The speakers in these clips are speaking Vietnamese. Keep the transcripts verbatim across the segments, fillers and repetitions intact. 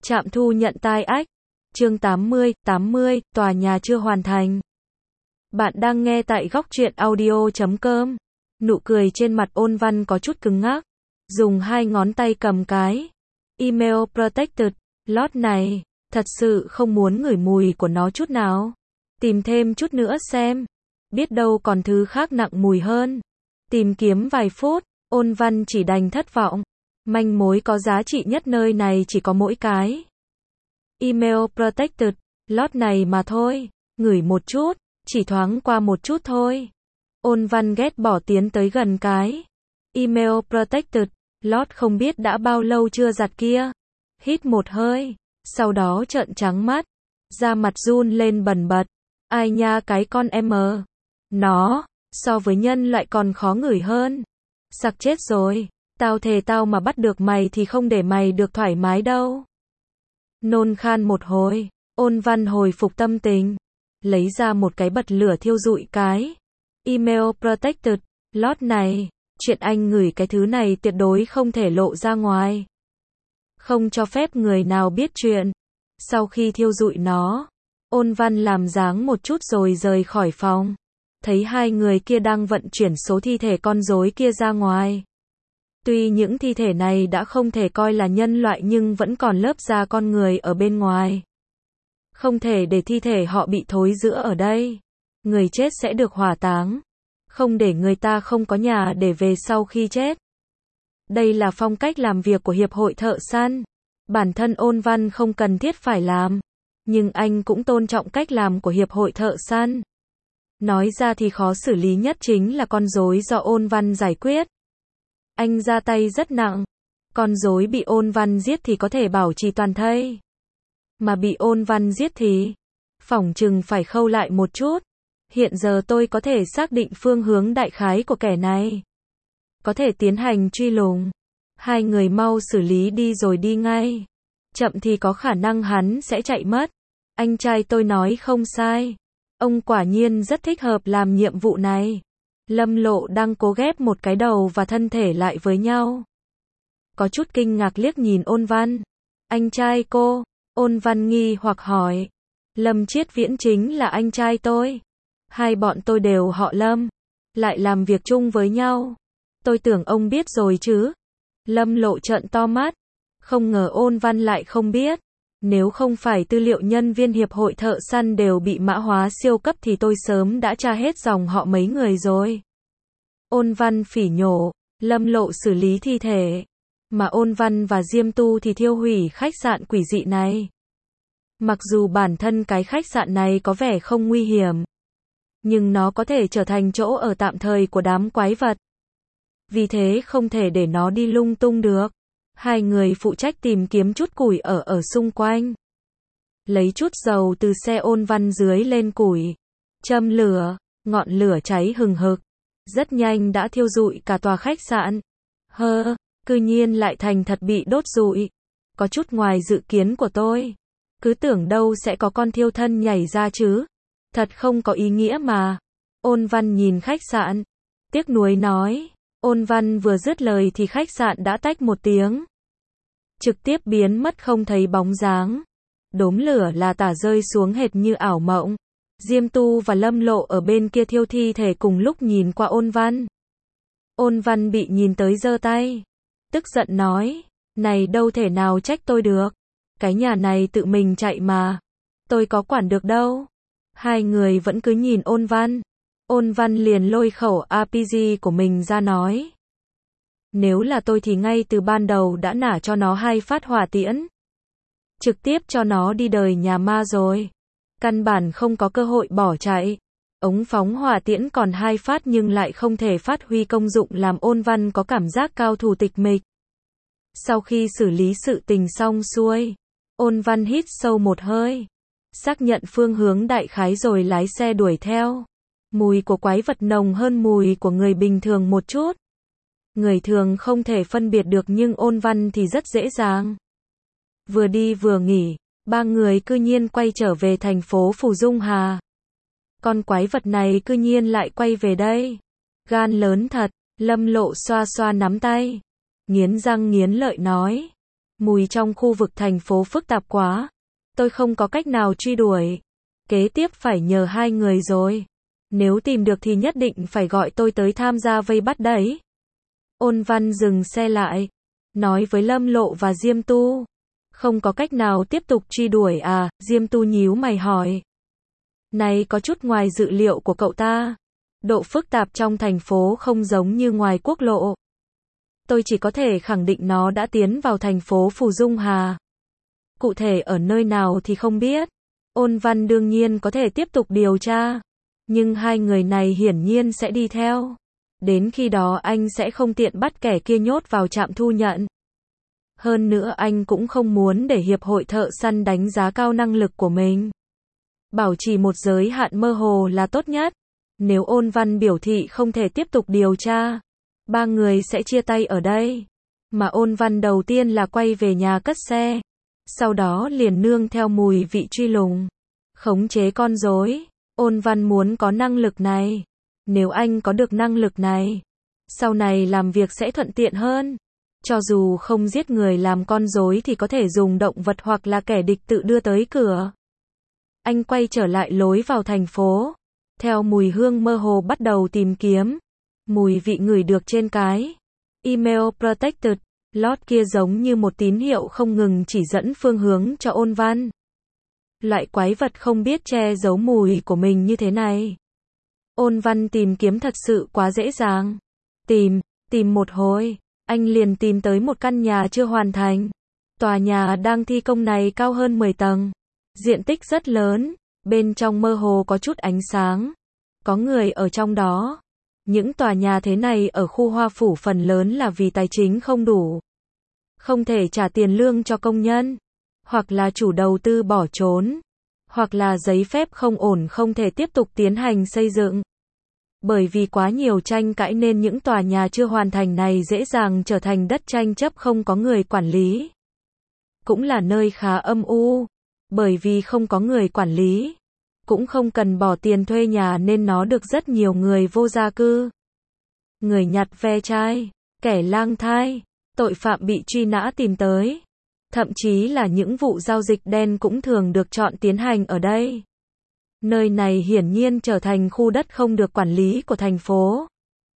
Trạm thu nhận tai ách. Chương tám mươi, tám mươi, tòa nhà chưa hoàn thành. Bạn đang nghe tại góc truyện audio chấm com. Nụ cười trên mặt Ôn Văn có chút cứng ngắc. Dùng hai ngón tay cầm cái Email Protected Lot này. Thật sự không muốn ngửi mùi của nó chút nào. Tìm thêm chút nữa xem. Biết đâu còn thứ khác nặng mùi hơn. Tìm kiếm vài phút, Ôn Văn chỉ đành thất vọng. Manh mối có giá trị nhất nơi này chỉ có mỗi cái Email Protected Lot này mà thôi. Ngửi một chút, chỉ thoáng qua một chút thôi. Ôn Văn ghét bỏ tiến tới gần cái Email Protected Lot không biết đã bao lâu chưa giặt kia. Hít một hơi, sau đó trợn trắng mắt, da mặt run lên bần bật. Ai nha cái con em mờ. Nó, so với nhân loại còn khó ngửi hơn. Sặc chết rồi. Tao thề tao mà bắt được mày thì không để mày được thoải mái đâu. Nôn khan một hồi, Ôn Văn hồi phục tâm tình. Lấy ra một cái bật lửa thiêu rụi cái Email Protected Lot này. Chuyện anh ngửi cái thứ này tuyệt đối không thể lộ ra ngoài. Không cho phép người nào biết chuyện. Sau khi thiêu rụi nó, Ôn Văn làm dáng một chút rồi rời khỏi phòng. Thấy hai người kia đang vận chuyển số thi thể con rối kia ra ngoài. Tuy những thi thể này đã không thể coi là nhân loại nhưng vẫn còn lớp da con người ở bên ngoài. Không thể để thi thể họ bị thối rữa ở đây. Người chết sẽ được hỏa táng. Không để người ta không có nhà để về sau khi chết. Đây là phong cách làm việc của Hiệp hội Thợ Săn. Bản thân Ôn Văn không cần thiết phải làm. Nhưng anh cũng tôn trọng cách làm của Hiệp hội Thợ Săn. Nói ra thì khó xử lý nhất chính là con rối do Ôn Văn giải quyết. Anh ra tay rất nặng. Con rối bị Ôn Văn giết thì có thể bảo trì toàn thây. Mà bị Ôn Văn giết thì phỏng chừng phải khâu lại một chút. Hiện giờ tôi có thể xác định phương hướng đại khái của kẻ này. Có thể tiến hành truy lùng. Hai người mau xử lý đi rồi đi ngay. Chậm thì có khả năng hắn sẽ chạy mất. Anh trai tôi nói không sai. Ông quả nhiên rất thích hợp làm nhiệm vụ này. Lâm Lộ đang cố ghép một cái đầu và thân thể lại với nhau. Có chút kinh ngạc liếc nhìn Ôn Văn. Anh trai cô? Ôn Văn nghi hoặc hỏi. Lâm Chiết Viễn chính là anh trai tôi. Hai bọn tôi đều họ Lâm. Lại làm việc chung với nhau. Tôi tưởng ông biết rồi chứ. Lâm Lộ trợn to mắt. Không ngờ Ôn Văn lại không biết. Nếu không phải tư liệu nhân viên Hiệp hội Thợ Săn đều bị mã hóa siêu cấp thì tôi sớm đã tra hết dòng họ mấy người rồi. Ôn Văn phỉ nhổ. Lâm Lộ xử lý thi thể. Mà Ôn Văn và Diêm Tu thì thiêu hủy khách sạn quỷ dị này. Mặc dù bản thân cái khách sạn này có vẻ không nguy hiểm. Nhưng nó có thể trở thành chỗ ở tạm thời của đám quái vật. Vì thế không thể để nó đi lung tung được. Hai người phụ trách tìm kiếm chút củi ở ở xung quanh. Lấy chút dầu từ xe Ôn Văn dưới lên củi. Châm lửa, ngọn lửa cháy hừng hực. Rất nhanh đã thiêu rụi cả tòa khách sạn. Hơ, cư nhiên lại thành thật bị đốt rụi. Có chút ngoài dự kiến của tôi. Cứ tưởng đâu sẽ có con thiêu thân nhảy ra chứ. Thật không có ý nghĩa mà. Ôn Văn nhìn khách sạn. Tiếc nuối nói. Ôn Văn vừa dứt lời thì khách sạn đã tách một tiếng. Trực tiếp biến mất không thấy bóng dáng. Đốm lửa là tả rơi xuống hệt như ảo mộng. Diêm Tu và Lâm Lộ ở bên kia thiêu thi thể cùng lúc nhìn qua Ôn Văn. Ôn Văn bị nhìn tới giơ tay. Tức giận nói. Này đâu thể nào trách tôi được. Cái nhà này tự mình chạy mà. Tôi có quản được đâu. Hai người vẫn cứ nhìn Ôn Văn. Ôn Văn liền lôi khẩu a pê giê của mình ra nói. Nếu là tôi thì ngay từ ban đầu đã nã cho nó hai phát hỏa tiễn. Trực tiếp cho nó đi đời nhà ma rồi. Căn bản không có cơ hội bỏ chạy. Ống phóng hỏa tiễn còn hai phát nhưng lại không thể phát huy công dụng làm Ôn Văn có cảm giác cao thủ tịch mịch. Sau khi xử lý sự tình xong xuôi, Ôn Văn hít sâu một hơi. Xác nhận phương hướng đại khái rồi lái xe đuổi theo. Mùi của quái vật nồng hơn mùi của người bình thường một chút. Người thường không thể phân biệt được nhưng Ôn Văn thì rất dễ dàng. Vừa đi vừa nghỉ, ba người cư nhiên quay trở về thành phố Phù Dung Hà. Con quái vật này cư nhiên lại quay về đây. Gan lớn thật, Lâm Lộ xoa xoa nắm tay. Nghiến răng nghiến lợi nói. Mùi trong khu vực thành phố phức tạp quá. Tôi không có cách nào truy đuổi. Kế tiếp phải nhờ hai người rồi. Nếu tìm được thì nhất định phải gọi tôi tới tham gia vây bắt đấy. Ôn Văn dừng xe lại. Nói với Lâm Lộ và Diêm Tu. Không có cách nào tiếp tục truy đuổi à? Diêm Tu nhíu mày hỏi. Này có chút ngoài dự liệu của cậu ta. Độ phức tạp trong thành phố không giống như ngoài quốc lộ. Tôi chỉ có thể khẳng định nó đã tiến vào thành phố Phù Dung Hà. Cụ thể ở nơi nào thì không biết. Ôn Văn đương nhiên có thể tiếp tục điều tra. Nhưng hai người này hiển nhiên sẽ đi theo. Đến khi đó anh sẽ không tiện bắt kẻ kia nhốt vào trạm thu nhận. Hơn nữa anh cũng không muốn để hiệp hội thợ săn đánh giá cao năng lực của mình. Bảo trì một giới hạn mơ hồ là tốt nhất. Nếu Ôn Văn biểu thị không thể tiếp tục điều tra, ba người sẽ chia tay ở đây. Mà Ôn Văn đầu tiên là quay về nhà cất xe. Sau đó liền nương theo mùi vị truy lùng. Khống chế con rối. Ôn Văn muốn có năng lực này. Nếu anh có được năng lực này, sau này làm việc sẽ thuận tiện hơn. Cho dù không giết người làm con rối thì có thể dùng động vật hoặc là kẻ địch tự đưa tới cửa. Anh quay trở lại lối vào thành phố. Theo mùi hương mơ hồ bắt đầu tìm kiếm. Mùi vị ngửi được trên cái email protected lot kia giống như một tín hiệu không ngừng chỉ dẫn phương hướng cho Ôn Văn. Loại quái vật không biết che giấu mùi của mình như thế này. Ôn Văn tìm kiếm thật sự quá dễ dàng. Tìm, tìm một hồi, anh liền tìm tới một căn nhà chưa hoàn thành. Tòa nhà đang thi công này cao hơn mười tầng. Diện tích rất lớn, bên trong mơ hồ có chút ánh sáng. Có người ở trong đó. Những tòa nhà thế này ở khu Hoa Phủ phần lớn là vì tài chính không đủ. Không thể trả tiền lương cho công nhân. Hoặc là chủ đầu tư bỏ trốn. Hoặc là giấy phép không ổn không thể tiếp tục tiến hành xây dựng. Bởi vì quá nhiều tranh cãi nên những tòa nhà chưa hoàn thành này dễ dàng trở thành đất tranh chấp không có người quản lý. Cũng là nơi khá âm u. Bởi vì không có người quản lý. Cũng không cần bỏ tiền thuê nhà nên nó được rất nhiều người vô gia cư. Người nhặt ve chai, kẻ lang thang, tội phạm bị truy nã tìm tới. Thậm chí là những vụ giao dịch đen cũng thường được chọn tiến hành ở đây. Nơi này hiển nhiên trở thành khu đất không được quản lý của thành phố.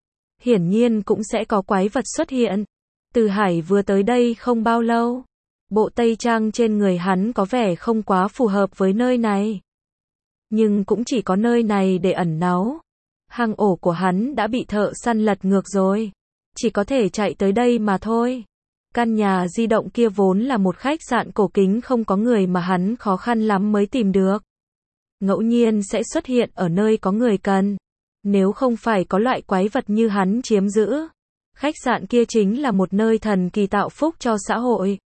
Hiển nhiên cũng sẽ có quái vật xuất hiện. Từ Hải vừa tới đây không bao lâu. Bộ tây trang trên người hắn có vẻ không quá phù hợp với nơi này. Nhưng cũng chỉ có nơi này để ẩn náu. Hang ổ của hắn đã bị thợ săn lật ngược rồi. Chỉ có thể chạy tới đây mà thôi. Căn nhà di động kia vốn là một khách sạn cổ kính không có người mà hắn khó khăn lắm mới tìm được. Ngẫu nhiên sẽ xuất hiện ở nơi có người cần. Nếu không phải có loại quái vật như hắn chiếm giữ. Khách sạn kia chính là một nơi thần kỳ tạo phúc cho xã hội.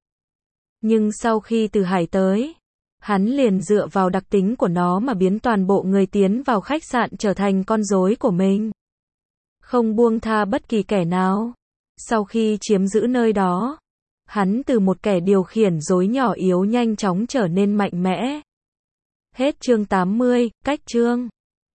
Nhưng sau khi Từ Hải tới, hắn liền dựa vào đặc tính của nó mà biến toàn bộ người tiến vào khách sạn trở thành con rối của mình. Không buông tha bất kỳ kẻ nào. Sau khi chiếm giữ nơi đó, hắn từ một kẻ điều khiển rối nhỏ yếu nhanh chóng trở nên mạnh mẽ. Hết chương tám mươi, cách chương.